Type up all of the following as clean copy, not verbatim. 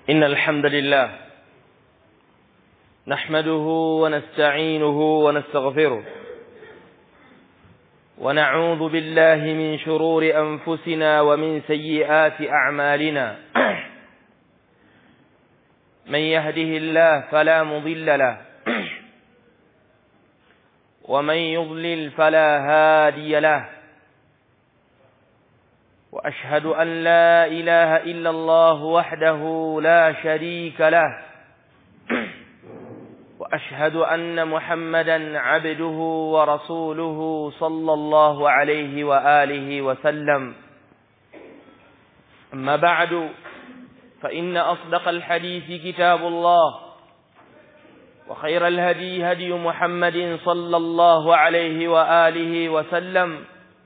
إن الحمد لله نحمده ونستعينه ونستغفره ونعوذ بالله من شرور أنفسنا ومن سيئات أعمالنا من يهده الله فلا مضل له ومن يضلل فلا هادي له وأشهد أن لا إله إلا الله وحده لا شريك له وأشهد أن محمدا عبده ورسوله صلى الله عليه وآله وسلم. أما بعد فإن أصدق الحديث كتاب الله وخير الهدي هدي محمد صلى الله عليه وآله وسلم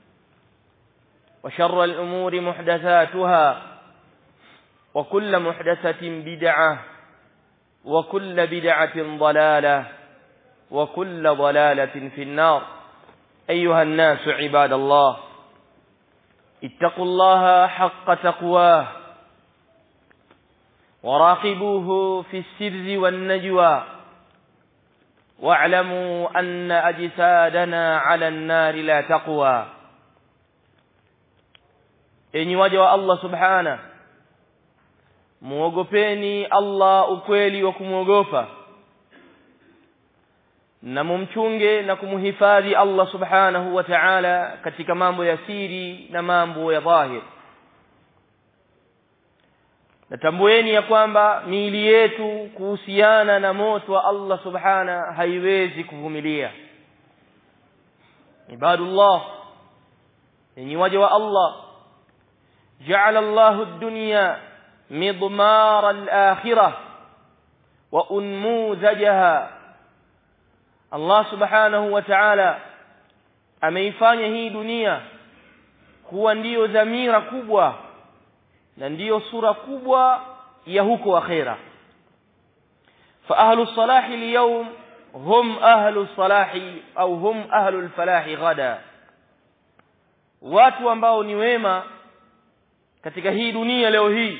وشر الأمور محدثاتها وكل محدثة بدعة وكل بدعة ضلالة وكل ضلالة في النار. أيها الناس عباد الله، اتقوا الله حق تقواه وراقبوه في السر والنجوى واعلموا أن أجسادنا على النار لا تقوى. Enyi waja wa Allah subhana, muogopeni Allah ukweli wa kumuogopa na mumchunge na kumuhifadhi Allah subhanahu wa ta'ala katika mambo ya siri na mambo ya dhahir. Natambueni ya kwamba miili yetu kuhusiana na moto wa Allah subhana haiwezi kuvumilia. Ibadullah, enyi waja wa Allah, جعل الله الدنيا مضمار الآخرة وأنموذجها. Allah subhanahu wa ta'ala ameifanya hii dunia kuwa ndiyo dhamira kubwa na ndiyo sura kubwa ya huko akhera. Fa ahlu salahi al-yawm hum ahlu salahi au hum ahlu al-falahi ghada. Watu ambao ni wema katika hii dunia leo hii,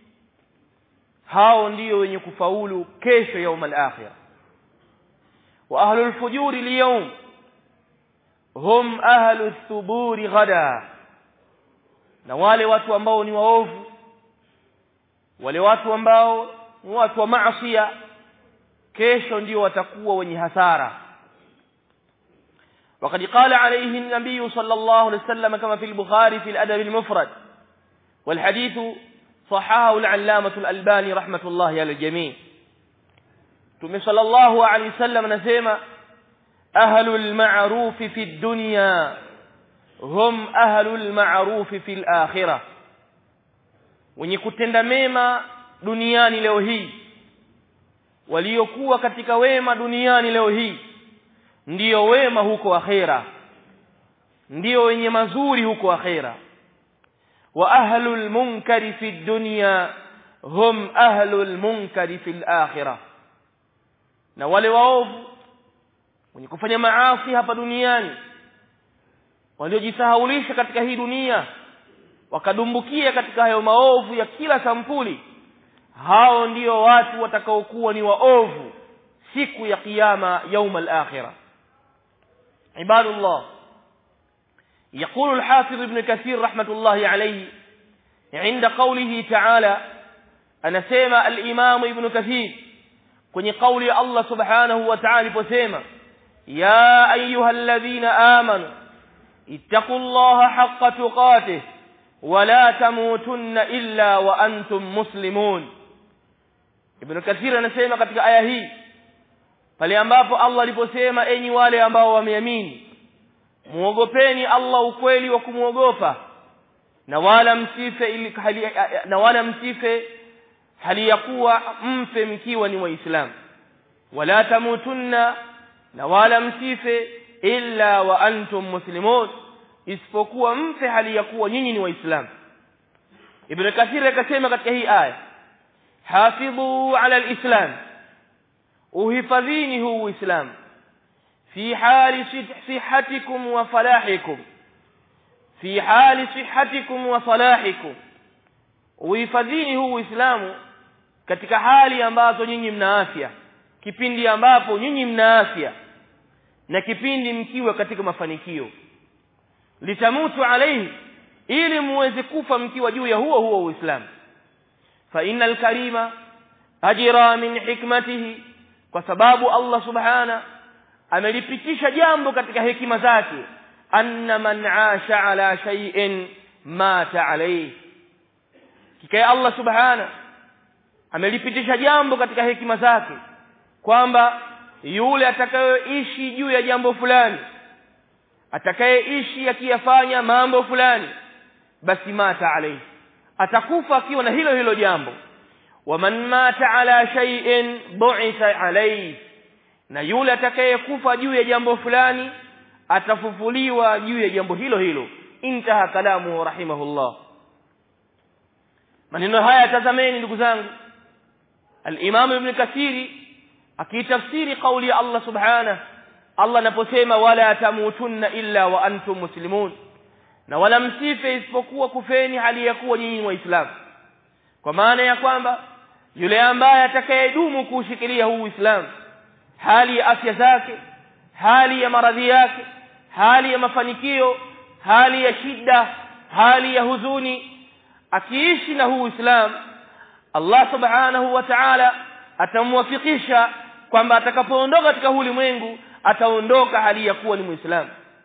hao ndio wenye kufaulu kesho يوم الآخرة. wa ahlu al-fujuri al-yawm hum ahlu ath-thuburi ghada. Na wale watu ambao ni waovu, wale watu ambao ni watu wa maasi, kesho ndio watakuwa wenye hasara. وقد قال عليه النبي صلى الله عليه وسلم كما في البخاري في الأدب المفرد، والحديث صححه العلامة الألباني رحمة الله على الجميع. ثم صلى الله عليه وسلم نسمع: أهل المعروف في الدنيا هم أهل المعروف في الآخرة. wenye kutenda mema duniani leo hii, waliokuwa katika wema duniani leo hii, ndio wema huko akhera, ndio wenye mazuri huko akhera. wa ahlul munkari fi dunya hum ahlul munkari fil akhirah. Na wale waovu wenye kufanya maasi hapa duniani, waliojisahaulisha katika hii dunia wakadumbukia katika hayo maovu ya kila sampuli, hao ndio watu watakaokuwa ni waovu siku ya kiyama يوم الآخرة. عباد الله، يقول الحافظ ابن كثير رحمة الله عليه عند قوله تعالى، أنا سيما الإمام ابن كثير كن قول الله سبحانه وتعالى بسيما: يا أيها الذين آمنوا اتقوا الله حق تقاته ولا تموتن إلا وأنتم مسلمون. ابن كثير أنا سيما katika aya hii pale ambapo Allah aliposema: enyi wale ambao wameamini, muogopeni Allah ukweli wa kumuogopa na wala msife hali ya kuwa mfe mkiwa ni waislamu. wala tamutunna, na wala msife illa wa antum muslimun, isipokuwa mfe hali ya kuwa nyinyi ni waislamu. Ibn Kathir akasema katika hii aya: hafidhu ala alislam, uhifadhini huu uislamu, fi hali sihhatikum wa falahikum, fi hali sihhatikum wa salahikum, uhifadhini huu uislamu katika hali ambazo nyinyi mna afya, kipindi ambapo nyinyi mna afya na kipindi mkiwa katika mafanikio, litamutu alayhi, ili muweze kufa mkiwa juu ya huo Uislamu. Fa innal karima ajra min hikmatihi, kwa sababu Allah subhana amelipitisha jambo katika hekima zake, anna man aasha ala shay'in mata alayhi. Kika Allah subhana amelipitisha jambo katika hekima zake kwamba yule atakayeishi juu ya jambo fulani, atakayeishi akiyafanya mambo fulani, basi mata alayhi, atakufa akiwa na hilo jambo. Wa man mata ala shay'in bu'itha alayhi, na yule atakayekufa juu ya jambo fulani atafufuliwa juu ya jambo hilo. Intaha kalamu rahimahullah. Maneno haya tazameni ndugu zangu, al-Imam Ibn Kathiri akitafsiri kauli ya Allah subhanahu, Allah anaposema wala tamutunna illa wa antum muslimun, na wala msife isipokuwa kufeni hali ya kuwa nyinyi waislamu. Kwa maana ya kwamba yule ambaye atakayedumu kushikilia huu Uislamu, hali ya afya zake, hali ya maradhi yake, hali ya mafanikio, hali ya shida, hali ya huzuni, akiishi na huu Uislamu, Allah subhanahu wa ta'ala atamwafikisha kwamba atakapoondoka katika ulimwengu ataondoka hali ya kuwa ni Muislamu.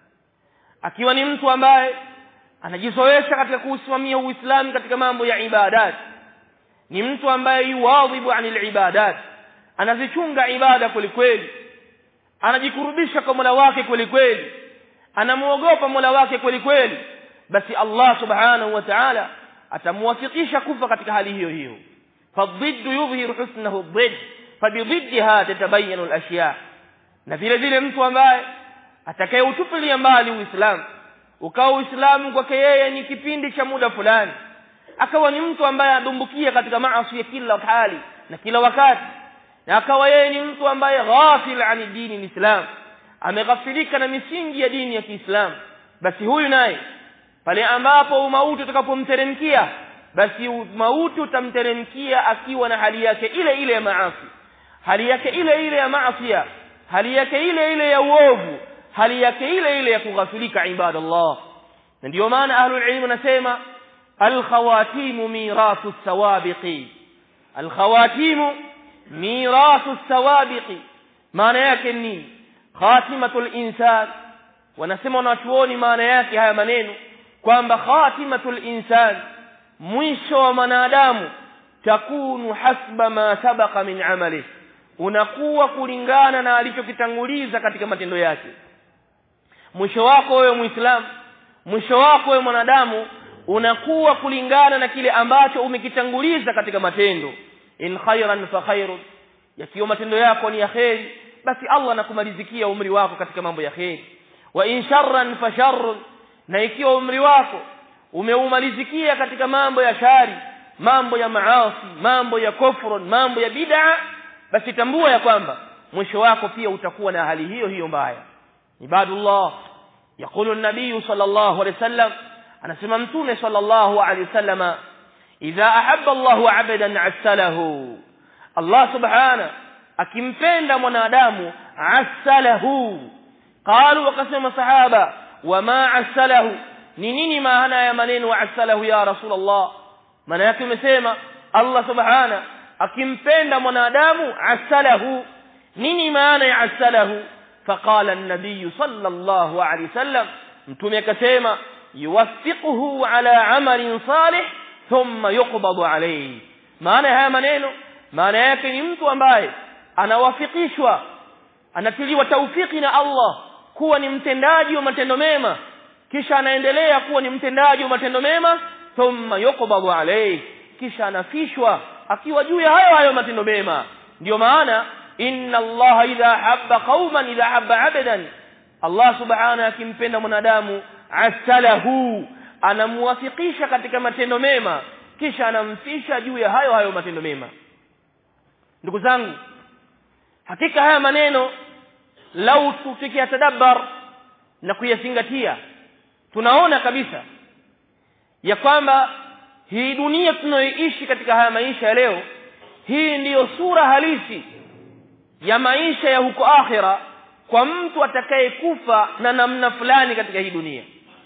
Akiwa ni mtu ambaye anajizoesha katika kusimamia Uislamu katika mambo ya ibadat, ni mtu ambaye yuwadhibu anil ibadat, anazichunga ibada kweli, anajikurubisha kwa Mola wake kweli, anamuogopa Mola wake kweli, basi Allah subhanahu wa ta'ala atamwafikisha kufa katika hali hiyo. fadhiddu yudhhiru husnahu dhidd fabididdiha tatabayyanu al-ashya. Na vile mtu ambaye atakayeutupilia mbali Uislamu, ukawa Uislamu kwake yeye ni kipindi cha muda fulani, akawa ni mtu ambaye adumbukia katika maasi ya kila hali na kila wakati, na akawa yeye ni mtu ambaye ghafil ani dini al-Islam, ameghafilika na misingi ya dini ya Kiislamu, basi huyu naye pale ambapo mauti utakapomteremkia, basi mauti utamteremkia akiwa na hali yake ile ya maasi, hali yake ile ya maasi, hali yake ile ya uovu, hali yake ile ya kughafilika ibadallah. Na ndio maana ahlul ilm nasema al-khawatimu mirathu as-sawabiqi, al-khawatimu mirathu as-sawabiqi. Maana yake ni khatimatul insan, wanasema wanachuoni maana yake haya maneno kwamba khatimatul insan, mwisho wa mwanadamu, takunu hasba ma sabaqa min amali, unakuwa kulingana na alichokitanguliza katika matendo yake. Mwisho wako wewe Muislamu, mwisho wako wewe mwanadamu, unakuwa kulingana na kile ambacho umekitanguliza katika matendo. In khairan fa khairun, yakiwa matendo yako ni ya kheri, basi Allah anakumalizikia umri wako katika mambo ya kheri. Wa in sharran fa sharrun, na ikiwa umri wako umeumalizikia katika mambo ya shari, mambo ya maasi, mambo ya kufru, mambo ya bid'a, basi tambua ya kwamba mwisho wako pia utakuwa na hali hiyo mbaya. Ibadullah, yakulu an-nabiy sallallahu alayhi wasallam, anasema mtume sallallahu alayhi wasallam, idha ahabba Allahu 'abdan 'assalahu, Allah subhanahu akimpenda mwanadamu assalahu. Qalu, wakasema sahaba, wama assalahu, ni nini maana ya maneno assalahu ya Rasulullah? Maana yake umesema Allah subhanahu akimpenda mwanadamu assalahu, nini maana ya assalahu? Faqala an-nabiy sallallahu alayhi wasallam, mtume akasema yuwaffiquhu ala amalin salih thumma yuqbadu alayhi. Maana haya maneno, maana yake ni mtu ambaye anawafikishwa, anatiliwa taufiki na Allah kuwa ni mtendaji wa matendo mema, kisha anaendelea kuwa ni mtendaji wa matendo mema, thumma yuqbadu alayhi, kisha anafishwa akiwa juu ya hayo matendo mema. Ndio maana inna Allah idha habba qauman idha habba 'abdan, Allah subhanahu akimpenda mwanadamu asalahu, anamuwafikisha katika matendo mema, kisha anamfisha juu ya hayo matendo mema. Ndugu zangu, hakika haya maneno lau tukiyatadabbar na kuyazingatia, tunaona kabisa ya kwamba hii dunia tunayoishi katika haya maisha ya leo hii ndiyo sura halisi ya maisha ya huko akhira kwa mtu atakayekufa na namna fulani katika hii dunia.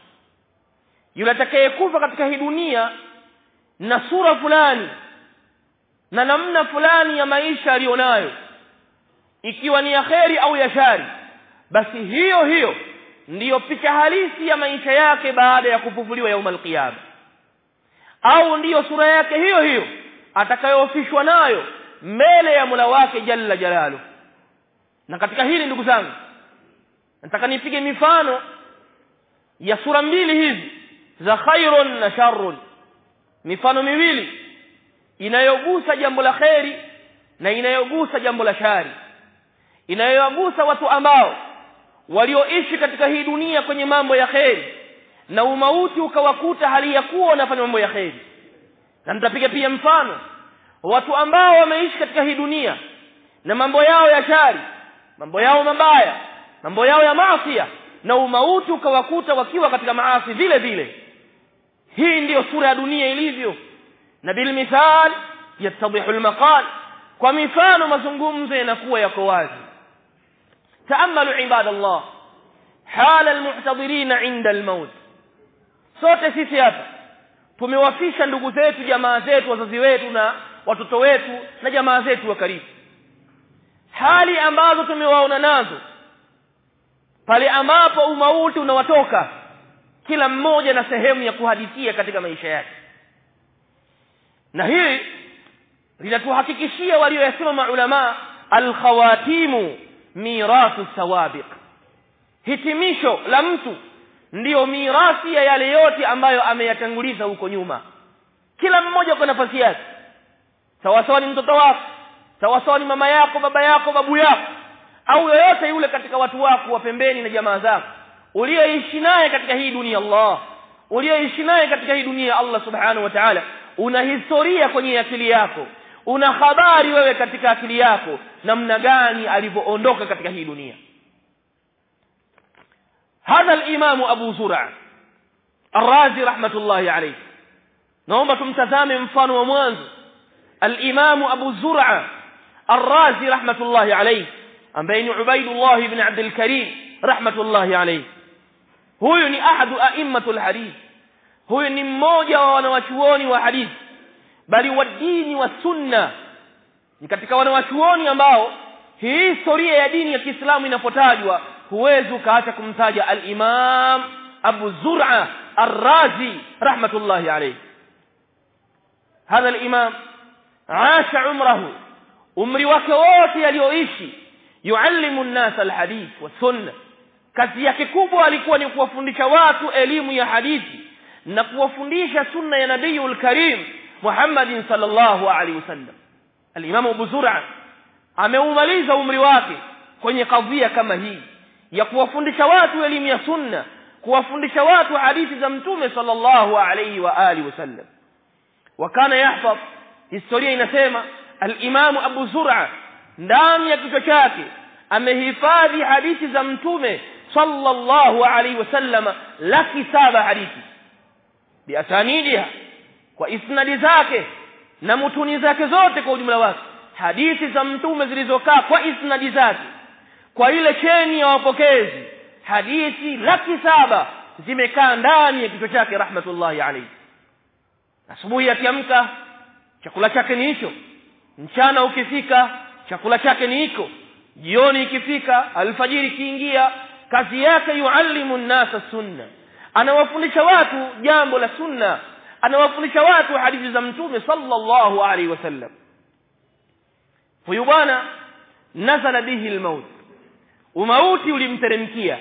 Yule atakayekufa katika hii dunia na sura fulani na namna fulani ya maisha alionayo, ikiwa ni ya kheri au ya shari, basi hiyo ndiyo picha halisi ya maisha yake baada ya kufufuliwa yaumul qiyama, au ndiyo sura yake hiyo atakayofishwa nayo mbele ya Mola wake jalla jalaluhu. Na katika hili ndugu zangu, nataka nipige mifano ya sura mbili hizi za khairun na sharrun, mifano miwili inayogusa jambo la kheri na inayogusa jambo la shari, inayogusa watu ambao walioishi katika hii dunia kwenye mambo ya kheri na umauti ukawakuta hali ya kuwa wanafanya mambo ya kheri. Na nitapiga pia mfano watu ambao wameishi katika hii dunia na mambo yao ya shari, mambo yao mabaya, mambo yao ya maasi, na umauti ukawakuta wakiwa katika maasi vile vile. Hii ndiyo sura ya dunia ilivyo, na bil mithal yatadhihu al maqal, kwa mifano mazungumzo yanakuwa yako wazi. Taammalu ibadallah hal al muhtadirin inda al maut. Sote sisi hapa tumewafisha ndugu zetu, jamaa zetu, wazazi wetu na watoto wetu na jamaa zetu wa karibu. Hali ambazo tumewaona nazo pale ambapo umauti unawatoka, kila mmoja na sehemu ya kuhadithia katika maisha yake. Na hii linatuhakikishia walioyasema maulama, al-khawatimu mirathu sawabiq, hitimisho la mtu ndiyo mirasi ya yale yote ambayo ameyatanguliza huko nyuma. Kila mmoja kwa nafasi yake, sawa sawa ni mtoto wako, sawa sawa ni mama yako, baba yako, babu yako, au yoyote yule katika watu wako wa pembeni na jamaa zako ulioishi naye katika hii dunia. Ulioishi naye katika hii dunia Allah subhanahu wa ta'ala, una historia kwenye akili yako, una habari wewe katika akili yako namna gani alivyoondoka katika hii dunia. Hadha al-Imam Abu Zur'a Ar-Razi rahmatullahi alayhi, naomba tumtazame mfano wa mwanzo. Al-Imam Abu Zur'a Ar-Razi rahmatullahi alayhi, ambaye ni Ubaydullah ibn Abdul Karim rahmatullahi alayhi. Huyu ni ahadu a'immatul hadith, huyu ni mmoja wa wanawachuoni wa hadithi, bali wa dini wa sunna. Ni katika wanawachuoni ambao hii historia ya dini ya Kiislamu inapotajwa huwezi ukaacha kumtaja al-Imam Abu Zur'a Ar-Razi rahmatullahi alayhi. Hadha al-imam aasha umrahu, umri wake wote alioishi, yuallimu an-nas al-hadith wa sunna. Kazi yake kubwa alikuwa ni kuwafundisha watu elimu ya hadithi na kuwafundisha sunna ya Nabiyul Karim Muhammadin sallallahu alaihi wasallam. Al-Imam Abu Zur'a ameumaliza umri wake kwenye kadhia kama hii ya kuwafundisha watu elimu ya sunna, kuwafundisha watu hadithi za Mtume sallallahu alaihi wa alihi wasallam. Wakana yahfaz, historia inasema al-Imam Abu Zur'a ndani ya kichwa chake amehifadhi hadithi za Mtume sallallahu alaihi wasallam 700,000 hadithi biasanidiha, kwa isnadi zake na mutuni zake zote kwa ujumla wake. Hadithi za Mtume zilizokaa kwa isnadi zake, kwa ile cheni ya wapokezi, hadithi 700,000 zimekaa ndani ya kichwa chake rahmatullahi alayhi. Asubuhi akiamka chakula chake ni hicho, mchana ukifika chakula chake ni hiko, jioni ikifika, alfajiri kiingia, kazi yake yuallimu an-nasa sunna, anawafundisha watu jambo la sunna, anawafundisha watu hadithi za Mtume sallallahu alaihi wasallam. Huyu bwana nazala bihi al-maut, umauti ulimteremkia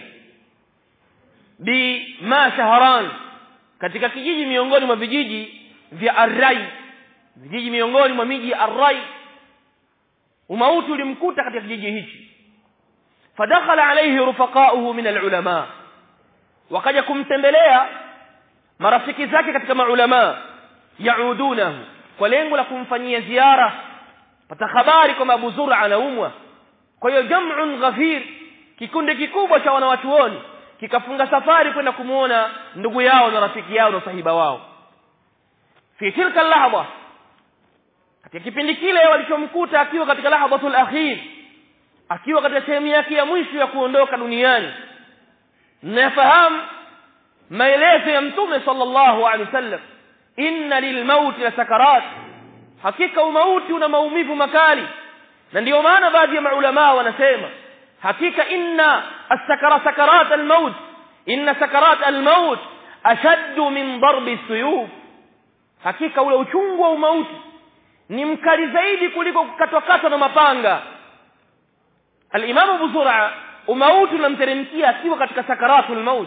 bi ma Shahran, katika kijiji miongoni mwa vijiji vya Ar-Rai, vijiji miongoni mwa miji ya Ar-Rai. Umauti ulimkuta katika kijiji hichi. Fadakhala alayhi rufaqa'uhu min al-ulama, wakaja kumtembelea marafiki zake katika maulama, yaudunahu, kwa lengo la kumfanyia ziara, pata habari kwamba Abu Zur'a anaumwa. Kwa hiyo jam'un ghafir, kikundi kikubwa cha wanawachuoni kikafunga safari kwenda kumuona ndugu yao na rafiki yao na sahiba wao. Fi tilka al-lahza, katika kipindi kile walichomkuta akiwa katika lahadhatul akhir, akiwa katika sehemu yake ya mwisho ya kuondoka duniani. Nafahamu maelezo ya Mtume sallallahu alaihi wasallam, inna lilmauti la sakarat, hakika umauti una maumivu makali. Na ndio maana baadhi ya maulama wanasema hakika inna sakarat almaut, inna sakarat almaut ashaddu min darbi suyuf, hakika ule uchungu wa umauti ni mkali zaidi kuliko kukatwa na mapanga. Al-Imam Abu Zur'a umauti unamteremkia akiwa katika sakaratul maut.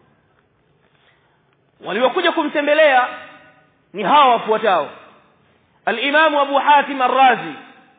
Waliokuja kumtembelea ni hawa wafuatao: Al-Imam Abu Hatim Ar-Razi,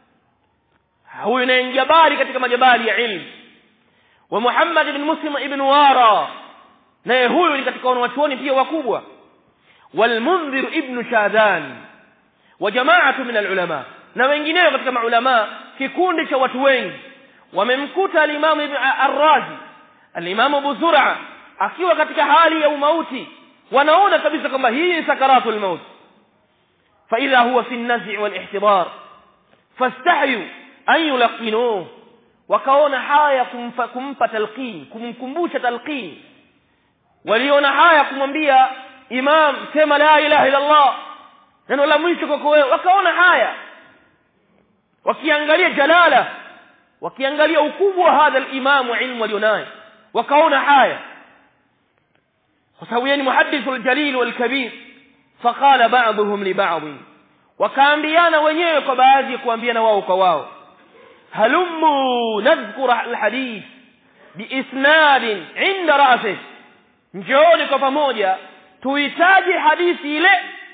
huyu ni jabari katika majabali ya ilmu, wa Muhammad ibn Muslim ibn Wara, naye huyu ni katika wanachuoni pia wakubwa, wal Mundhir ibn Shadan wa jama'atu min al-ulama, na wengineo katika maulama. Kikundi cha watu wengi wamemkuta al-Imam Ibn Ar-Razi, al-Imam Abu Zur'a akiwa katika hali ya umauti, wanaona kabisa kwamba hii ni sakaratul maut. Fa idha huwa fi an-naz'i wal ihtibar fastahyu an yulqinuhu, wakaona haya kumpa talqin, kumkumbusha talqin. Waliona haya kumwambia imam, sema la ilaha illa Allah, neno la mwisho kwako wewe. Wakaona haya, wakiangalia jalala, wakiangalia ukubwa wa hadha al-imam wa ilmu alionayo, wakaona haya kwa sababu yeye ni muhaddithul jalil wal kabir. Faqala ba'dhum li ba'd, wakaambiana wenyewe kwa baadhi, kuambiana wao kwa wao, halummu nadhkur al-hadith biisnad inda ra'sih, njooni kwa pamoja tuhitaji hadithi ile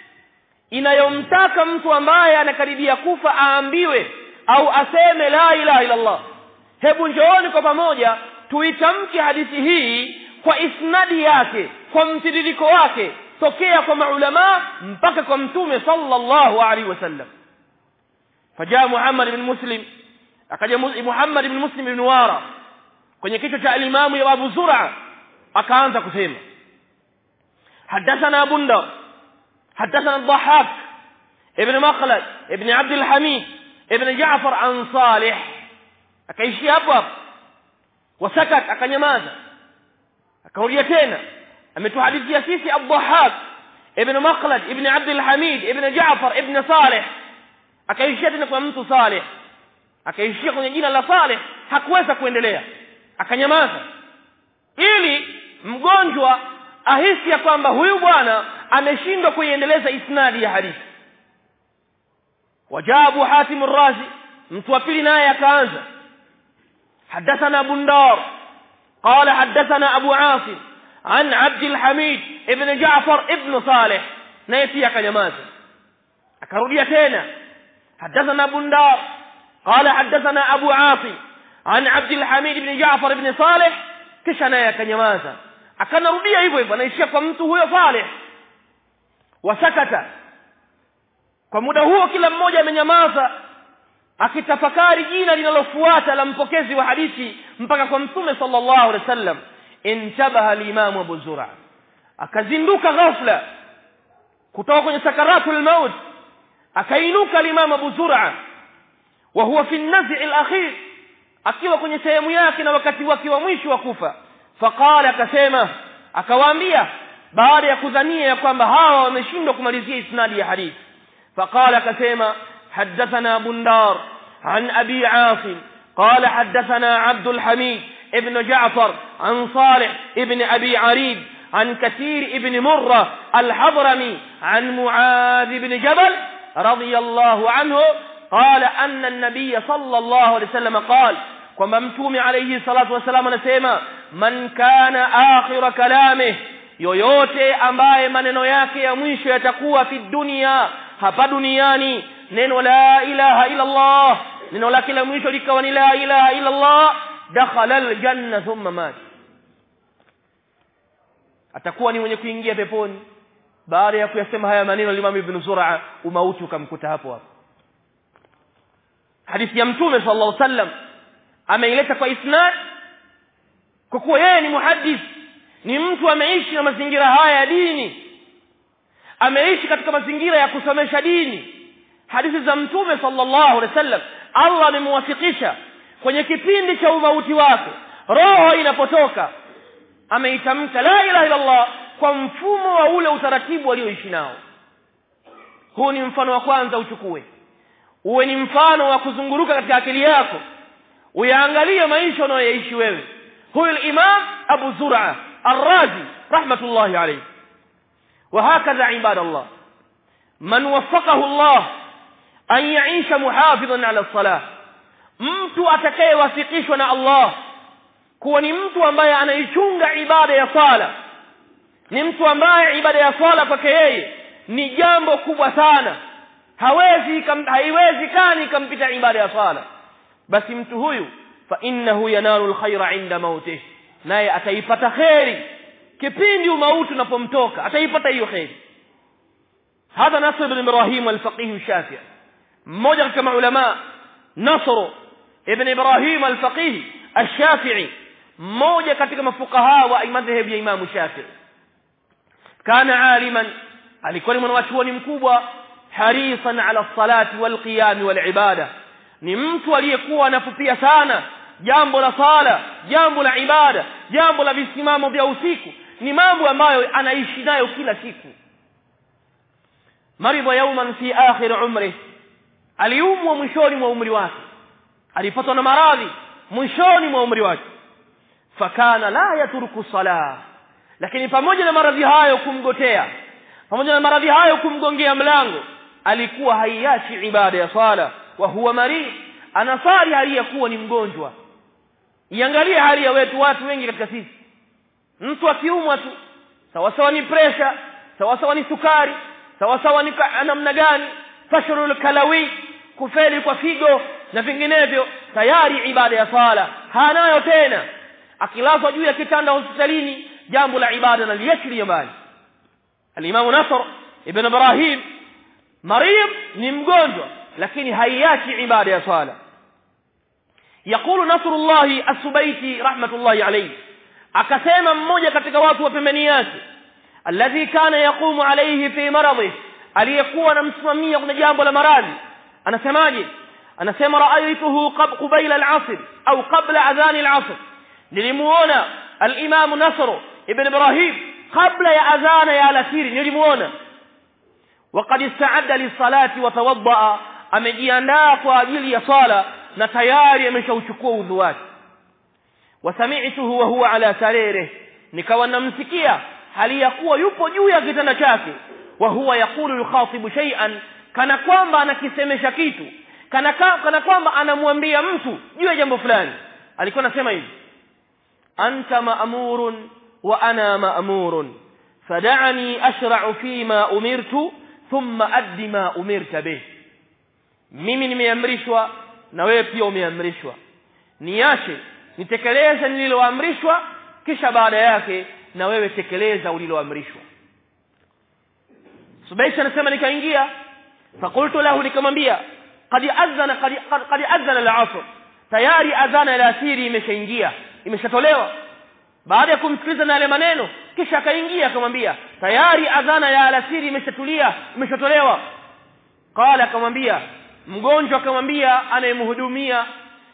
inayomtaka mtu ambaye anakaribia kufa aambiwe au aseme la ilaha illa Allah. Hebu njooni kwa pamoja tuitamke hadithi hii kwa isnadi yake, kwa mtiririko wake, tokea kwa maulama mpaka kwa Mtume sallallahu alaihi wasallam. Fajaa Muhammad ibn Muslim, akaja Muhammad ibn Muslim ibn Wara kwenye kichwa cha al-Imam ya Abu Zur'a, akaanza kusema hadathana Bundar, hadathana Dhahhak ibn Makhlad ibn Abd al-Hamid ibn Ja'far an Salih. Akaishi hapo wasakat, akanyamaza. Akarudia tena, ametuhadithia sisi Dhahhak ibn Makhlad ibn Abd al-Hamid ibn Ja'far ibn Salih. Akaishia tena kwa mtu Salih, akaishia kwenye jina la Salih, hakuweza kuendelea, akanyamaza ili mgonjwa ahisi ya kwamba huyu bwana ameshindwa kuiendeleza isnadi ya hadithi. Wajaa Abu Hatim Ar-Razi, mtu wa pili, naye akaanza hadathana Bundar qala hadathana Abu Asim an Abd al-Hamid ibn Ja'far ibn Salih, naye pia akanyamaza. Akarudia tena hadathana Bundar qala hadathana Abu Asim an Abd al-Hamid ibn Ja'far ibn Salih, kisha naye akanyamaza. Akanarudia hivyo hivyo, anaishia kwa mtu huyo Salih. Wasakata, kwa muda huo kila mmoja amenyamaza akitafakari jina linalofuata la mpokezi wa hadithi mpaka kwa Mtume sallallahu alaihi wasallam. Intabaha al-Imam Abu Zur'a, akazinduka ghafla kutoka kwenye sakaratul maut, akainuka al-Imam Abu Zur'a wa huwa fi an-naz'i al-akhir, akiwa kwenye sehemu yake na wakati wake wa mwisho wa kufa. Faqala, akasema, akawaambia baada ya kudhania ya kwamba hawa wameshindwa kumalizia isnadi ya hadithi. Faqala, akasema, hadathana Bundar an Abi Asim qala hadathana Abd al-Hamid ibn Ja'far an Salih ibn Abi Arid an Kathir ibn Murrah al-Hadrami an Mu'adh ibn Jabal radiyallahu anhu qala anna an-nabiy sallallahu alayhi wasallam qala, kwamba Mtume alayhi salatu wasallam anasema, man kana akhir kalamihi, yoyote ambaye maneno yake ya mwisho yatakuwa fi dunia, hapa duniani, neno la ilaha illa Allah, neno lake la mwisho likawa ni la ilaha illa Allah, dakhala aljanna thumma mat, atakuwa ni mwenye kuingia peponi. Baada ya kuyasema haya maneno Imam Ibn Zur'a, umauti ukamkuta hapo hapo. Hadithi ya Mtume sallallahu alaihi wasallam ameileta kwa isnad, kwa kuwa yeye ni muhaddith, ni mtu ameishi na mazingira haya ya dini, ameishi katika mazingira ya kusomesha dini, hadithi za mtume sallallahu alaihi wasallam Allah amemwafikisha kwenye kipindi cha umauti wake roho inapotoka ameitamka la ilaha illa Allah kwa mfumo wa ule utaratibu alioishi nao. Huu ni mfano wa kwanza uchukue. Uwe ni mfano wa kuzunguruka katika akili yako. Uyaangalie maisha unayoishi wewe. Huyu Imam Abu Zur'a Ar-Razi rahmatullahi alayhi. وهكذا عباد الله من وفقه الله أن يعيش محافظا على الصلاة mtu atakayewafikishwa na Allah kuwa ni mtu ambaye anaichunga ibada ya sala, ni mtu ambaye ibada ya sala kwake yeye ni jambo kubwa sana, haiwezekani kampita ibada ya sala, basi mtu huyu fa innahu yanalu alkhaira inda mautih, naye ataipata khairi kipindi umauti unapomtoka, ataipata hiyo khairi. Hadha Nasr ibn Ibrahim al-Faqih al-Shafi'i, mmoja katika maulama. Nasr ibn Ibrahim al-Faqih al-Shafi'i, mmoja katika mafuqaha wa madhhab ya Imam Shafi'i. Kana aliman, alikuwa ni mwanachuoni mkubwa. Harisan ala salati wal qiyam wal ibada, ni mtu aliyekuwa anafupia sana jambo la sala, jambo la ibada, jambo la visimamo vya usiku, ni mambo ambayo anaishi nayo kila siku. Maridha yawman fi akhir umri, aliumwa mwishoni mwa umri wake, alipatwa na maradhi mwishoni mwa umri wake. Fakana la yatruku salah, lakini pamoja na maradhi hayo kumgotea, pamoja na maradhi hayo kumgongea mlango, alikuwa haiachi ibada ya sala. Wa huwa marid, anasali hali ya kuwa ni mgonjwa. Iangalie hali ya watu wengi katika sisi. Mtu akiumwa tu, sawa ni pressure, sawa ni sukari, sawa ni namna gani, fashrul kalawi, kufeli kwa figo na vinginevyo, tayari ibada ya sala hanayo tena. Akilazwa juu ya kitanda hospitalini, jambo la ibada na liachilia mbali. Al-Imam Nasr ibn Ibrahim marid, ni mgonjwa, lakini haiachi ibada ya sala. Yaqulu Nasrullah as-Subayti rahmatullahi alayhi, akasema mmoja katika watu wa pembeni yake, alladhi kana yaqumu alayhi fi maradhi, aliyekuwa anamsimamia kuna jambo la maradhi. Anasemaje? Anasema ra'aytuhu qabla al-'asr au qabla adhan al-'asr, nilimuona al-Imam Nasr ibn Ibrahim kabla ya adhana ya alasiri, nilimuona. Waqad ista'adda lis-salati wa tawaddaa, amejiandaa kwa ajili ya sala na tayari ameshauchukua udhu wake. Wasami'tuhu wa huwa ala saririhi, nikawa namsikia hali ya kuwa yupo juu ya kitanda chake. Wa huwa yaqulu yukhatibu shay'an, kana kwamba anakisemesha kitu, kana kwamba anamwambia mtu juu ya jambo fulani. Alikuwa anasema hivi: anta ma'murun wa ana ma'murun, fad'ani ashra'u fima umirtu thumma addi ma umirta bih. Mimi nimeamrishwa na wewe pia umeamrishwa, niache nitekeleze nililoamrishwa, kisha baada yake na wewe tekeleza uliloamrishwa. Subaisha anasema nikaingia, fakultu lahu, nikamwambia qad azana al-'asr, tayari adhana ya alasiri imeshaingia, imeshatolewa. Baada ya kumsikiliza na yale maneno, kisha akaingia akamwambia tayari adhana ya alasiri imeshatolewa. Qala, akamwambia mgonjwa, akamwambia anayemhudumia,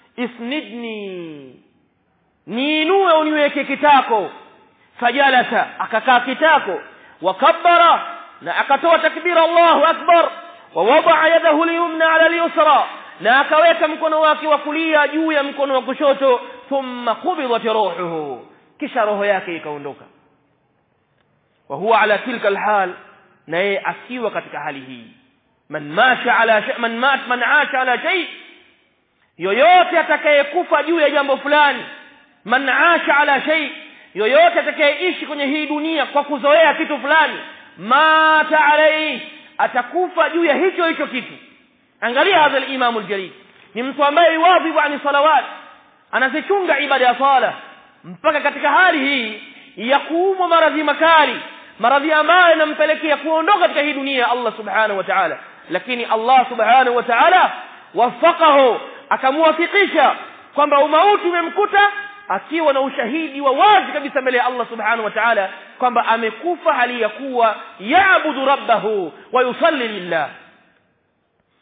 isnidni, niinue uniweke kitako. Fajalasa, akakaa kitako. Wakabbara, na akatoa takbira Allahu akbar. Wa wada'a yadahu al-yumna 'ala al-yusra, na akaweka mkono wake wa kulia juu ya mkono wa kushoto. Thumma qubidat ruhuhu, kisha roho yake ikaondoka. Wa huwa ala tilka al-hal, naye akiwa katika hali hii. Man aasha ala shay, yoyote atakayekufa juu ya jambo fulani. Man aasha ala shay, yoyote atakayeishi kwenye hii dunia kwa kuzoea kitu fulani. Mata alayhi, atakufa juu ya hicho kitu. Angalia hadha al-Imam al-Jalil, ni mtu ambaye wajibu ani salawat, anazichunga ibada ya sala mpaka katika hali hii ya kuumwa maradhi makali, maradhi ambayo yanampelekea kuondoka katika hii dunia Allah subhanahu wa ta'ala. Lakini Allah subhanahu wa ta'ala wafaqahu, akamwafikisha kwamba umauti umemkuta akiwa na ushahidi wa wazi kabisa mbele ya Allah subhanahu wa ta'ala kwamba amekufa hali ya kuwa yaabudu rabbahu wa yusalli lillah.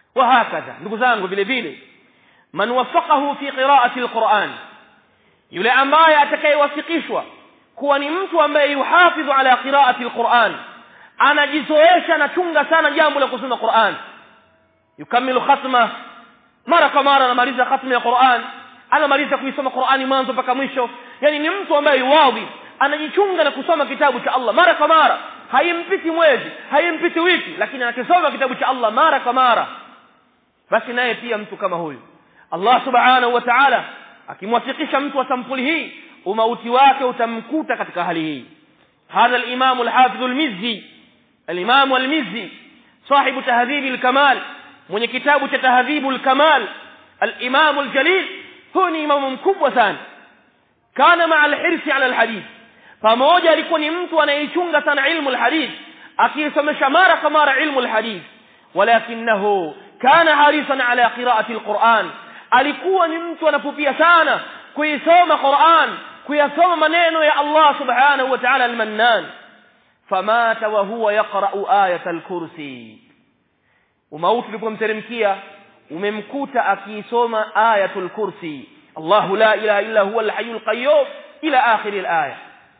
وهكذا ndugu zangu vile vile man wafaqahu fi qira'ati alquran yule ambaye atakayewafikishwa kuwa ni mtu ambaye yuhafidhu ala qira'ati alquran anajizoesha na chunga sana jambo la kusoma Qur'an yukamilu khatma mara kwa mara anamaliza khatma ya Qur'an anamaliza kuisoma Qur'ani mwanzo mpaka mwisho yani ni mtu ambaye yuwadhi anajichunga na kusoma kitabu cha Allah mara kwa mara haimpiti mwezi haimpiti wiki lakini anakisoma kitabu cha Allah mara kwa mara basi naye pia mtu kama huyu Allah subhanahu wa ta'ala akimwafikisha mtu wa sampuli hii umauti wake utamkuta katika hali hii hadha al-imam al-hafiz al-mizzi al-imam al-mizzi sahibu tahdhib al-kamal mwenye kitabu cha tahdhib al-kamal al-imam al-jalil huwa ni imam mkubwa sana kana ma'a al-hirsi 'ala al-hadith pamoja alikuwa ni mtu anayechunga sana ilmu al-hadith akisomesha mara kwa mara ilmu al-hadith walakinahu kana harisan 'ala qira'ati al-Qur'an alikuwa ni mtu anapupia sana kuisoma Qur'an kuyasoma maneno ya Allah subhanahu wa ta'ala al-Mannan famata wa huwa yaqra'u ayat al-kursi umauti ulipomteremkia umemkuta akiisoma ayatul kursi Allahu la ilaha illa huwa al-hayyul qayyum ila akhir al-aya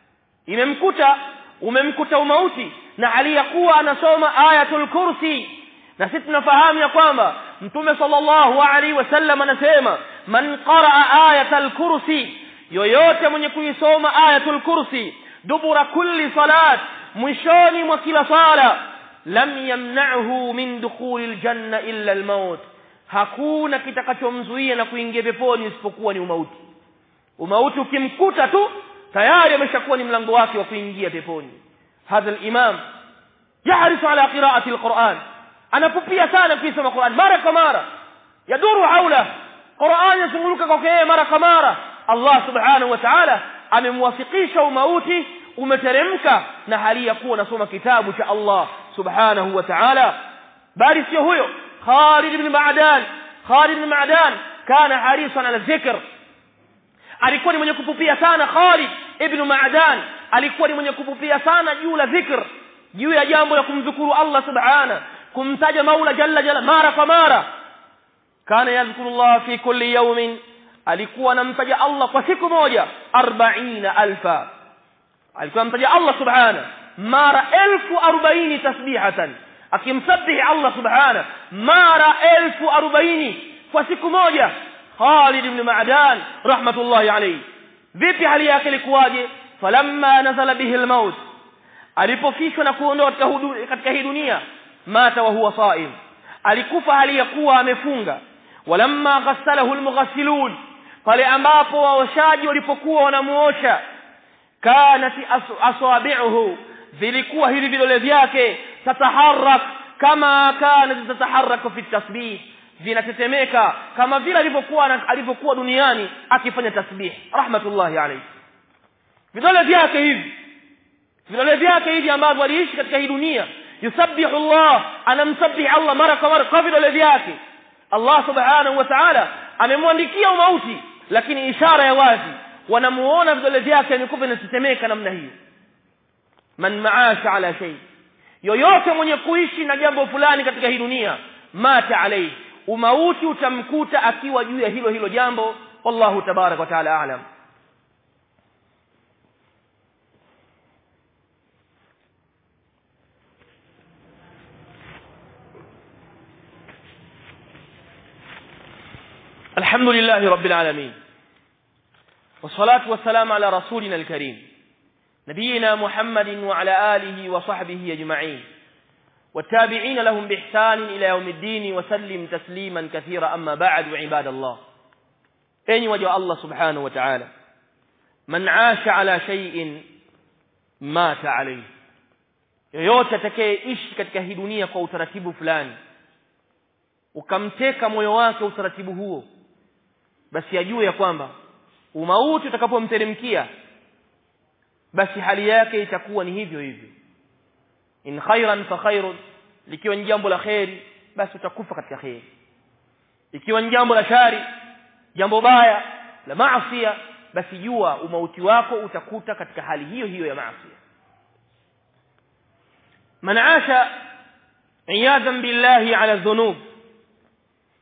umemkuta umauti na aliyakuwa anasoma ayatul kursi na sisi tunafahamu ya kwamba mtume sallallahu alaihi wasallam anasema man qaraa ayatul kursi yoyote mwenye kuisoma ayatul kursi dubura kulli salat mwishoni mwa kila sala lam yamna'hu min dukhulil janna illa al-maut hakuna kitakachomzuia na kuingia peponi isipokuwa ni umauti ukimkuta tu tayari ameshakuwa ni mlango wake wa kuingia peponi hadha al-imam yahrisu ala qira'ati al-Qur'an anapupia sana kusoma Qur'an mara kwa mara yaduru haula Qur'an yasunguluka kwake mara kwa mara Allah subhanahu wa ta'ala amemwafikisha umauti umeteremka na hali ya kuwa nasoma kitabu cha Allah subhanahu wa ta'ala bali sio huyo Khalid ibn Ma'dan kana harisan ala dhikr alikuwa ni mwenye kupupia sana Khalid ibn Ma'dan alikuwa ni mwenye kupupia sana juu la dhikr juu ya jambo la kumdhukuru Allah subhanahu kumtaja Maula jalla mara kwa mara kana yadhkurullah fi kulli yawmin alikuwa anamtaja Allah kwa siku moja 40,000 alikuwa anamtaja Allah subhanahu mara 1040 tasbihatan akimsabihi Allah subhanahu mara 1040 kwa siku moja Khalid ibn Ma'dan rahmatullahi alayhi vipi hali yake ilikuwaje falamma nazala bihi al-maut alipofishwa na kuondoka katika hii dunia mata wa huwa saim alikufa hali ya kuwa amefunga walamma ghassalahu al-mughassilun pale ambapo waoshaji walipokuwa wanamuosha kanat asabi'uhu vilikuwa hivi vidole vyake tataharrak kama kanat tataharraku fi tasbih vinatetemeka kama vile alivyokuwa duniani akifanya tasbih rahmatullahi alayhi vidole vyake hivi ambavyo aliishi katika hii dunia yusabbihu Allah anamsabbih Allah mara kwa mara kwa vidole vyake Allah subhanahu wa ta'ala amemwandikia umauti lakini ishara ya wazi wanamuona vidole vyake amekufa na tetemeka namna hiyo man maasha ala shay yoyote mwenye kuishi na jambo fulani katika hii dunia mata alayhi umauti utamkuta akiwa juu ya hilo jambo wallahu tabarak wa taala aalam الحمد لله رب العالمين والصلاة والسلام على رسولنا الكريم نبينا محمد وعلى آله وصحبه أجمعين والتابعين لهم بإحسان إلى يوم الدين وسلم تسليما كثيرا أما بعد عباد الله أين وجه الله سبحانه وتعالى من عاش على شيء مات عليه yoyote atakayeishi katika hii dunia kwa utaratibu fulani ukamteka moyo wake utaratibu huo basi ajue ya kwamba umauti utakapomteremkia basi hali yake itakuwa ni hivyo in khairan fa khairun likiwa ni jambo la khairi basi utakufa katika khairi ikiwa ni jambo la shari jambo baya la maasi basi jua umauti wako utakuta katika hali hiyo ya maasi man aasha iyadan billahi ala dhunub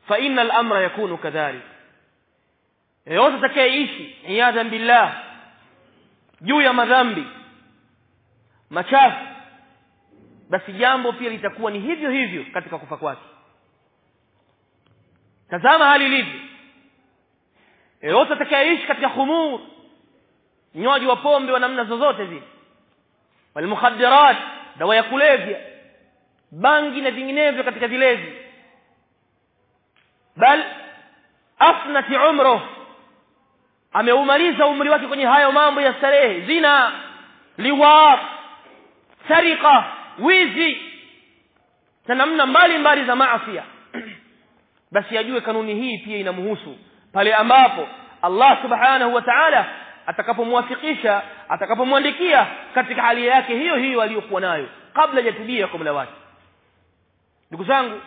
fa innal amra yakunu kadhalik. Yote atakayeishi iyadhan billah juu ya madhambi machafu, basi jambo pia litakuwa ni hivyo hivyo katika kufa kwake. Tazama hali ilivyo. Yote atakayeishi katika khumur, nywaji wa pombe wa namna zozote zile, wal mukhaddarat, dawa ya kulevya, bangi na vinginevyo katika vilezi, bal afnati umruh, ameumaliza umri wake kwenye hayo mambo ya starehe, zina, liwat, sariqa, wizi na namna mbalimbali za maasi, basi ajue kanuni hii pia inamhusu pale ambapo Allah subhanahu wa ta'ala atakapomwafikisha, atakapomwandikia katika hali yake hiyo hiyo aliyokuwa nayo kabla hajatubia kwa Mola wake. Ndugu zangu,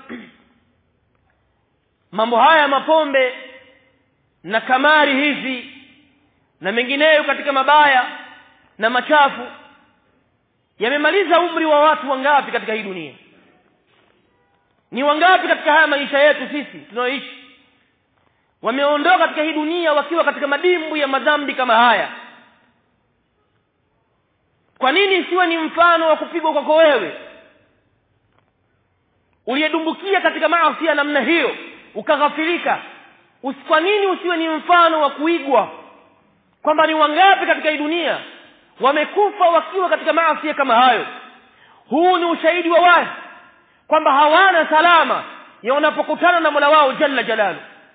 mambo haya mapombe na kamari hizi na mengineyo katika mabaya na machafu yamemaliza umri wa watu wangapi katika hii dunia? Ni wangapi katika haya maisha yetu sisi tunaoishi wameondoka katika hii dunia wakiwa katika madimbu ya madhambi kama haya? Kwa nini isiwe ni mfano wa kupigwa kwako wewe uliyedumbukia katika maasi ya namna hiyo ukaghafilika? Kwa nini usiwe ni mfano wa kuigwa, kwamba ni wangapi katika hii dunia wamekufa wakiwa katika maasi kama hayo? Huu ni ushahidi wa wazi kwamba hawana salama ya wanapokutana na Mola wao jalla jalalu.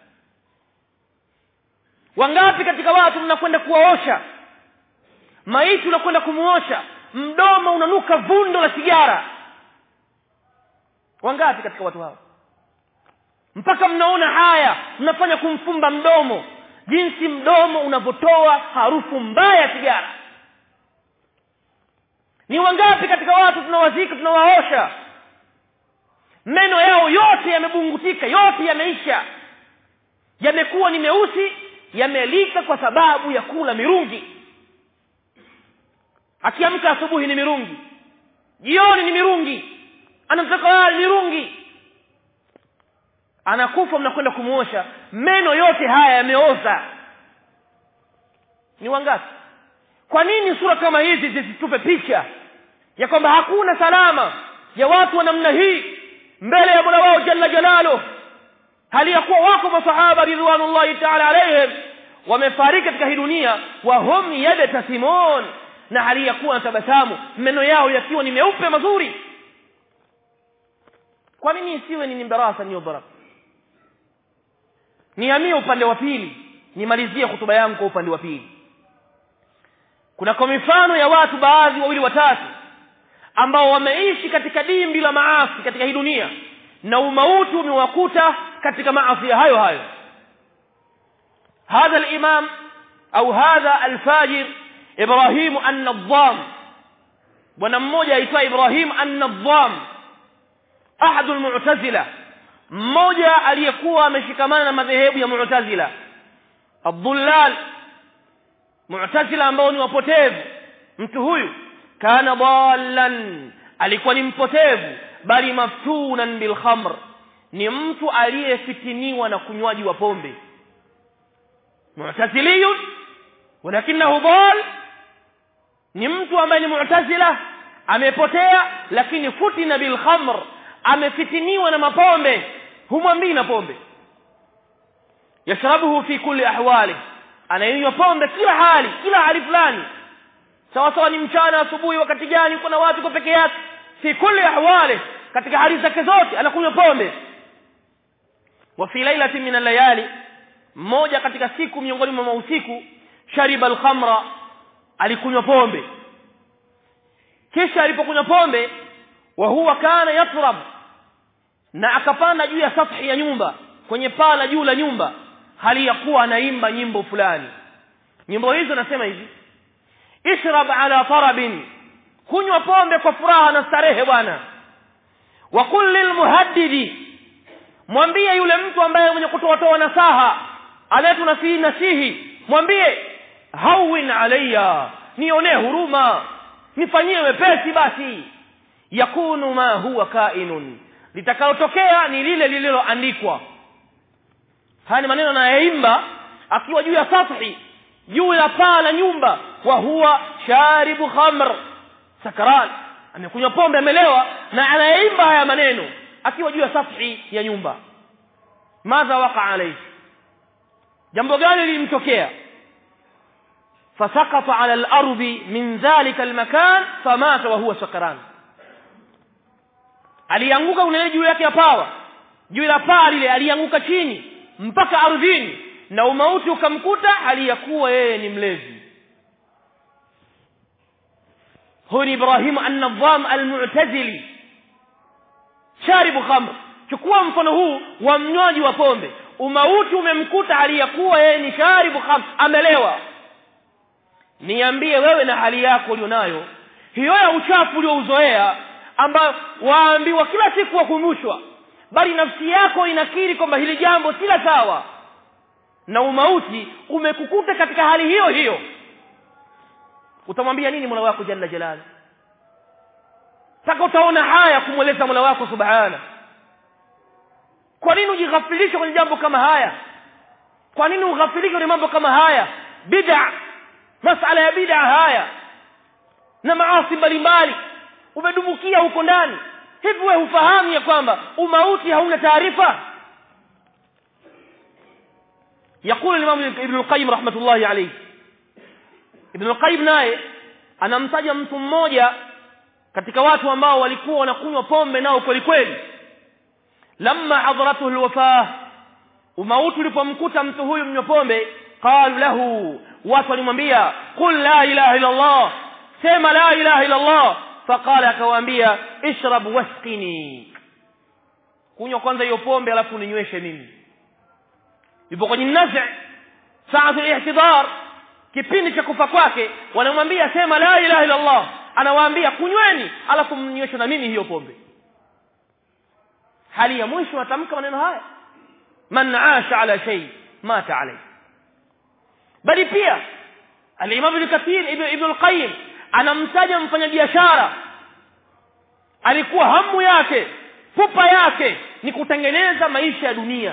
Wangapi katika watu mnakwenda kuwaosha maiti, unakwenda kumuosha, mdomo unanuka vundo la sigara? Wangapi katika watu hao mpaka mnaona haya mnafanya kumfumba mdomo, jinsi mdomo unavotoa harufu mbaya ya sigara? Ni wangapi katika watu tunawazika, tunawaosha, meno yao yote yamebungutika, yote yameisha, yamekuwa ni meusi, yamelika kwa sababu ya kula mirungi. Akiamka asubuhi ni mirungi, jioni ni mirungi, anamtaka mirungi, anakufa, mnakwenda kumuosha, meno yote haya yameoza. Ni wangapi? Kwa nini sura kama hizi zisitupe picha ya kwamba hakuna salama ya watu wa namna hii mbele ya Mola wao jalla jalaluhu, hali ya kuwa wako masahaba ridwanullahi ta'ala alayhim wamefariki katika hii dunia wa hum yabtasimun, na hali ya kuwa tabasamu, meno yao yakiwa ni meupe mazuri? Kwa nini isiwe ni mbarasa ni ubara? Niamie upande wa pili, nimalizie hutuba yangu kwa upande wa pili. Kuna kwa mifano ya watu baadhi wawili watatu ambao wameishi katika dimbi la maasi katika hii dunia na umauti umewakuta katika maasi hayo hayo. Hadha al-imam au hadha al-fajir Ibrahim an-Nadham, bwana mmoja aitwa Ibrahim an-Nadham, ahad al-Mu'tazila, mmoja aliyekuwa ameshikamana na madhehebu ya Mu'tazila ad-Dhullal, Mu'tazila ambao ni wapotevu. Mtu huyu kana dallan, alikuwa ni mpotevu, bali maftunan bil khamr, ni mtu aliyefitiniwa na kunywaji wa pombe. Mu'taziliyun walakinahu dal, ni mtu ambaye ni mu'tazila, amepotea, lakini futina bil khamr, amefitiniwa na mapombe. Humwambii na pombe, yashrabuhu fi kulli ahwali, anainywa pombe kila hali, kila hali fulani, sawa sawa ni mchana, asubuhi, wakati gani, kuna watu kwa peke yake, fi kulli ahwali, katika hali zake zote anakunywa pombe. Wa fi lailatin min al-layali, mmoja katika siku miongoni mwa usiku, shariba al-khamra, alikunywa pombe. Kisha alipokunywa pombe, wa huwa kana yatrab, na akapanda juu ya sathi ya nyumba, kwenye paa la juu la nyumba, hali ya kuwa anaimba nyimbo fulani. Nyimbo hizo nasema hivi: ishrab ala tarabin, kunywa pombe kwa furaha na starehe bwana. Wa kullil muhaddidi, mwambie yule mtu ambaye mwenye kutoa nasaha, anayetunasihi nasihi, mwambie hawin alayya, nione huruma, nifanyie wepesi basi. Yakunu ma huwa kainun, litakalotokea ni lile lililoandikwa. haya maneno anayaimba akiwa juu ya sathi, juu ya paa la nyumba, wa huwa sharibu khamr sakran, amekunywa pombe, amelewa, na anayaimba haya maneno akiwa juu ya sathi ya nyumba. Madha waqa alayhi, jambo gani lilimtokea? fasaqata ala al-ardi min dhalika al-makan famata wa huwa sakran, alianguka unene juu yake ya pawa, juu ya paa lile, alianguka chini mpaka ardhini, na umauti ukamkuta hali ya kuwa yeye ni mlevi. Huyu Ibrahim an-Nadham al-Mu'tazili, sharibu khamr. Chukua mfano huu wa mnywaji wa pombe, umauti umemkuta hali ya kuwa yeye ni sharibu khamr, amelewa. Niambie wewe na hali yako ulionayo hiyo ya uchafu uliouzoea, ambao waambiwa kila siku wakumbushwa, bali nafsi yako inakiri kwamba hili jambo si la sawa, na umauti umekukuta katika hali hiyo hiyo, utamwambia nini Mola wako jalla jalala? Sasa utaona haya kumweleza Mola wako subhana. Kwa nini ujighafilishe kwenye jambo kama haya? Kwa nini ughafilike kwenye mambo kama haya? Bid'a, masala ya bid'a haya na maasi mbalimbali umedumukia huko ndani. Hivi wewe hufahamu ya kwamba umauti hauna taarifa? يقول الإمام ابن القيم رحمة الله عليه, Ibn al-Qayyim naye anamtaja mtu mmoja katika watu ambao walikuwa wanakunywa pombe nao kweli kweli. Lamma hadaratuhu al-wafah, umauti ulipomkuta mtu huyu mnywa pombe, qalu lahu, watu walimwambia, qul la ilaha illa Allah, sema la ilaha illa Allah. Faqala, akawaambia, ishrab wasqini, kunywa kwanza hiyo pombe alafu ninyweshe mimi. Yupo kwenye nazi saatu al-ihtidar, kipindi cha kufa kwake, wanamwambia sema la ilaha illa Allah, anawaambia kunyweni alafu mnyweshe na mimi hiyo pombe. Hali ya mwisho atamka maneno haya, man aasha ala shay mata alayhi. Bali pia al-Imam Ibn Kathir, Ibn al-Qayyim anamtaja mfanyabiashara, alikuwa hamu yake, pupa yake ni kutengeneza maisha ya dunia.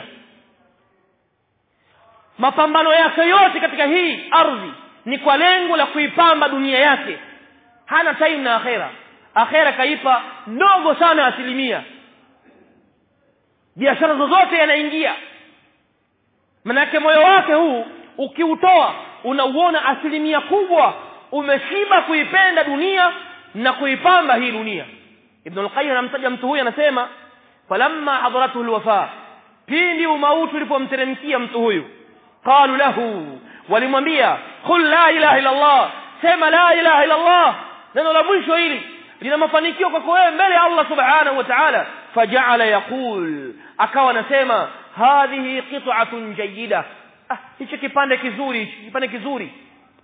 Mapambano yake yote katika hii ardhi ni kwa lengo la kuipamba dunia yake. Hana time na akhera. Akhera kaipa ndogo sana asilimia. Biashara zozote yanaingia, manake moyo wake huu ukiutoa unauona asilimia kubwa umeshiba kuipenda dunia na kuipamba hii dunia. Ibn al-Qayyim anamtaja mtu huyu, anasema falamma hadaratuhu al-wafa, pindi umauti ulipomteremkia mtu huyu, qalu lahu, walimwambia, qul la ilaha illa Allah, sema la ilaha illa Allah. Neno la mwisho hili lina mafanikio kwako wewe mbele ya Allah subhanahu wa ta'ala. Faja'ala yaqul, akawa anasema, hadhihi qit'atun jayyida, hicho kipande kizuri, kipande kizuri.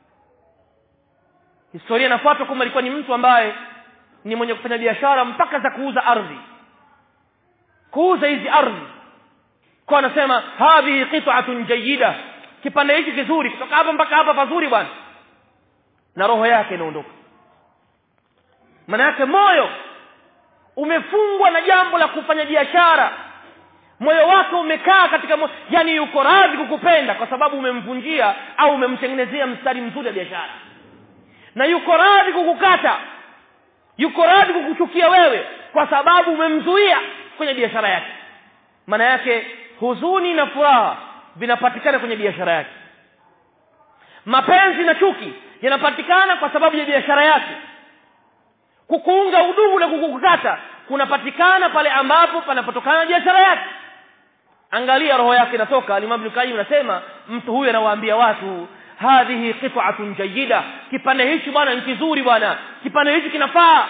Historia inafuata kwamba alikuwa ni mtu ambaye ni mwenye kufanya biashara mpaka za kuuza ardhi, kuuza hizi ardhi. Kwa anasema hadhihi qit'atun jayyida, kipande hiki kizuri, kutoka hapa mpaka hapa pazuri bwana, na roho yake inaondoka. Maana yake moyo umefungwa na jambo la kufanya biashara, moyo wako umekaa katika yani yuko radhi kukupenda kwa sababu umemvunjia au umemtengenezea mstari mzuri wa biashara, na yuko radhi kukukata, yuko radhi kukuchukia wewe kwa sababu umemzuia kwenye biashara yake. Maana yake huzuni na furaha vinapatikana kwenye biashara yake, mapenzi na chuki yanapatikana kwa sababu ya biashara yake, kukuunga udugu na kukukata kunapatikana pale ambapo panapotokana na biashara yake. Angalia roho yake inatoka. Al-Imam Ibn Qayyim anasema mtu huyu anawaambia watu, hadhihi qit'atun jayyida, kipande hichi bwana ni kizuri bwana, kipande hichi kinafaa.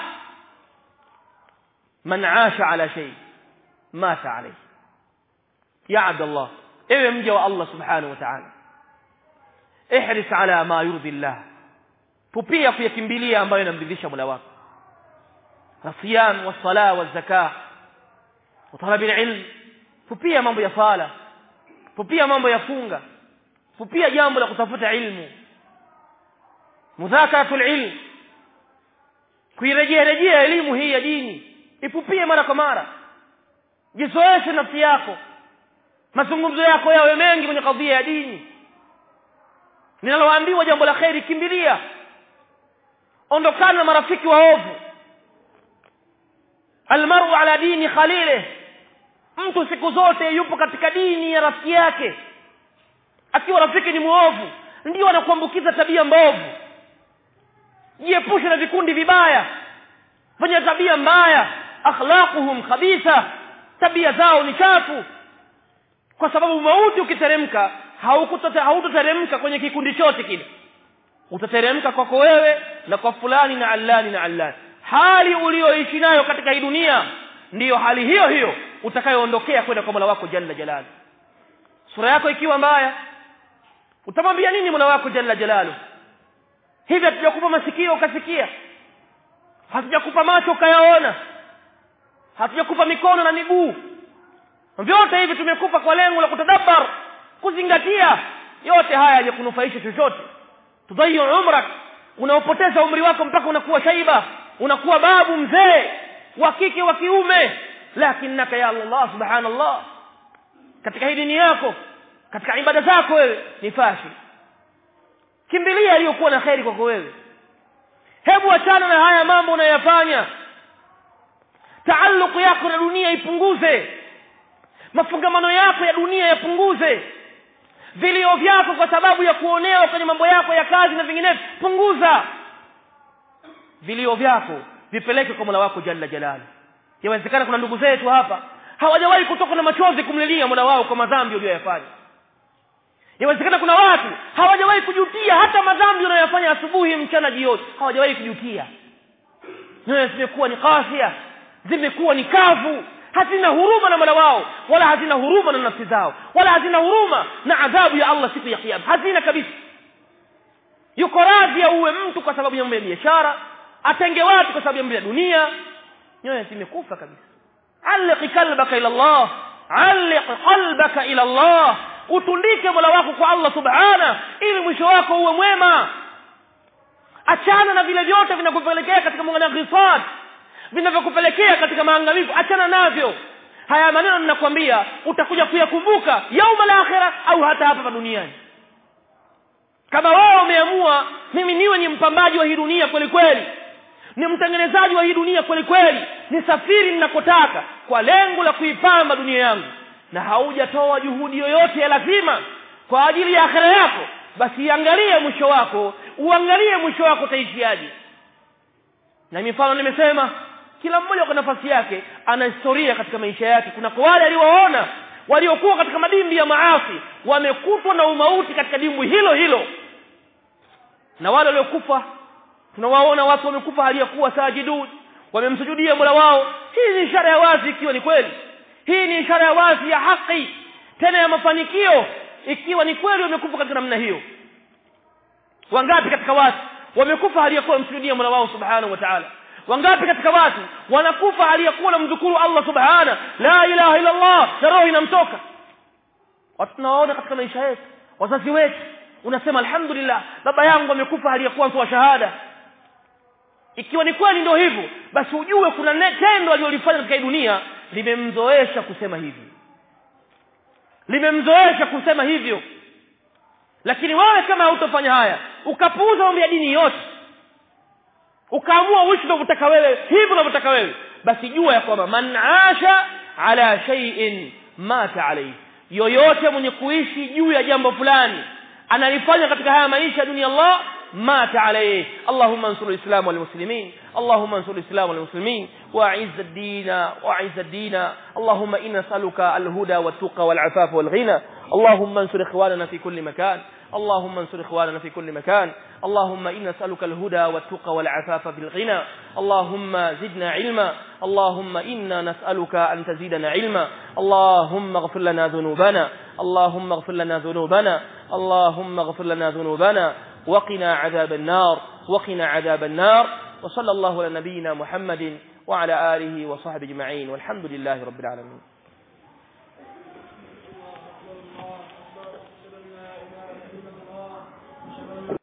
Man aasha ala shay mata alayhi. Ya Abdullah, ewe mja wa Allah subhanahu wa ta'ala, ihris ala ma yurdi Allah, pupia kuyakimbilia ambayo yanamridhisha Mola wako. Asiyam wa sala wa zakah wa talab al-ilm, pupia mambo ya sala, pupia mambo ya funga, pupia jambo la kutafuta ilmu, mudhakaratul ilm, kuirejea elimu hii ya dini, ipupie mara kwa mara. Jizoeshe nafsi yako, mazungumzo yako yawe mengi kwenye kadhia ya dini. Ninaloambiwa jambo la khairi, kimbilia, ondokana na marafiki waovu. Almaru ala dini khalile, mtu siku zote yupo katika dini ya rafiki yake. Akiwa rafiki ni muovu, ndio anakuambukiza tabia mbovu. Jiepushe na vikundi vibaya wenye tabia mbaya, akhlaquhum khabitha, tabia zao ni chafu. Kwa sababu mauti ukiteremka, hautoteremka kwenye kikundi chote kile, utateremka kwako wewe na kwa fulani na allani na allani. Hali ulioishi nayo katika hii dunia ndiyo hali hiyo hiyo utakayoondokea kwenda kwa Mola wako jalla jalalu. Sura yako ikiwa mbaya, utamwambia nini Mola wako jalla jalalu? Hivi hatujakupa masikio ukasikia, hatujakupa macho ukayaona, hatujakupa mikono na miguu, vyote hivi tumekupa kwa lengo la kutadabbar, kuzingatia. Yote haya hayakunufaisha chochote. Tudhayu umrak, unaopoteza umri wako mpaka unakuwa shaiba, unakuwa babu mzee wa kike wa kiume. Lakinnaka ya Allah subhanallah, katika hii dini yako, katika ibada zako wewe ni fashi. Kimbilia aliyokuwa na khairi kwako wewe. Hebu achana na haya mambo unayofanya. Taalluq yako na dunia ipunguze, mafungamano yako ya dunia yapunguze, vilio vyako kwa sababu ya kuonewa kwenye mambo yako ya kazi na vinginevyo punguza. Vilio vyako vipeleke kwa Mola wako jalla jalali. Yawezekana kuna ndugu zetu hapa hawajawahi kutoka na machozi kumlilia Mola wao kwa madhambi waliyofanya. Yawezekana kuna watu hawajawahi kujutia hata madhambi wanayofanya asubuhi, mchana, jioni, hawajawahi kujutia. Nyoyo zimekuwa ni qasia, zimekuwa ni kavu, hazina huruma na Mola wao, wala hazina huruma na nafsi zao, wala hazina huruma na adhabu ya Allah siku ya kiyama. Hazina kabisa. Yuko radhi uwe mtu kwa sababu ya mambo ya biashara, atenge watu kwa sababu ya mambo ya dunia. Nyoyo zimekufa kabisa. Alliq qalbaka ila Allah, alliq qalbaka ila Allah, utundike Mola wako kwa Allah subhana, ili mwisho wako uwe mwema. Achana na vile vyote vinakupelekea katika munaghisat, vinavyokupelekea katika maangamivu, achana navyo. Haya maneno ninakwambia utakuja kuyakumbuka yauma al-akhirah au hata hapa duniani. Kama wewe umeamua mimi niwe ni mpambaji wa hii dunia kweli kweli, ni mtengenezaji wa hii dunia kweli kweli, ni safiri ninakotaka kwa lengo la kuipamba dunia yangu, na haujatoa juhudi yoyote ya lazima kwa ajili ya akhira yako, basi angalia mwisho wako, uangalie mwisho wako utaishiaje. Na mifano nimesema, kila mmoja kwa nafasi yake ana historia katika maisha yake. Kuna kwa wale aliwaona waliokuwa katika madimbi ya maasi, wamekutwa na umauti katika dimbu hilo hilo. Na wale waliokufa, tunawaona watu wamekufa hali ya kuwa sajidun, wamemsujudia Mola wao. Hii ni ishara ya wazi ikiwa ni kweli. Hii ni ishara ya wazi ya haki, tena ya mafanikio, ikiwa ni kweli wamekufa katika namna hiyo. Wangapi katika watu wamekufa hali ya kuwa wamsujudia Mola wao subhanahu wa ta'ala? Wangapi katika watu wanakufa hali ya kuwa mdhukuru Allah subhana, la ilaha illa Allah, na roho inamtoka? Watu tunawaona katika maisha yetu, wazazi wetu, unasema alhamdulillah, baba yangu amekufa hali ya kuwa mtu wa shahada. Ikiwa ni kweli ndio hivyo, basi ujue kuna tendo alilofanya katika dunia limemzoesha kusema hivi, limemzoesha kusema hivyo. Lakini wewe kama hutofanya haya, ukapuuza mambo ya dini yote, ukaamua uishi unavyotaka wewe, hivyo unavyotaka wewe, basi jua ya kwamba man aasha ala shay'in mata alayhi, yoyote mwenye kuishi juu ya jambo fulani analifanya katika haya maisha dunia, Allah mata alayhi. Allahumma ansur al-islam wal muslimin, Allahumma ansur al-islam wal muslimin wa'izz ad-din wa'izz ad-din. Allahumma inna nas'aluka al-huda wat-tuqa wal-'afafa wal-ghina. Allahumma ansur ikhwanana fi kulli makan, اللهم انصر إخواننا في كل مكان. اللهم إنا نسألك الهدى والتقى والعفاف بالغنى. اللهم زدنا علما. اللهم إنا نسألك أن تزيدنا علما. اللهم اغفر لنا ذنوبنا. اللهم اغفر لنا ذنوبنا. اللهم اغفر لنا ذنوبنا وقنا عذاب النار. وقنا عذاب النار. وصلى الله على نبينا محمد وعلى آله وصحبه أجمعين، والحمد لله رب العالمين.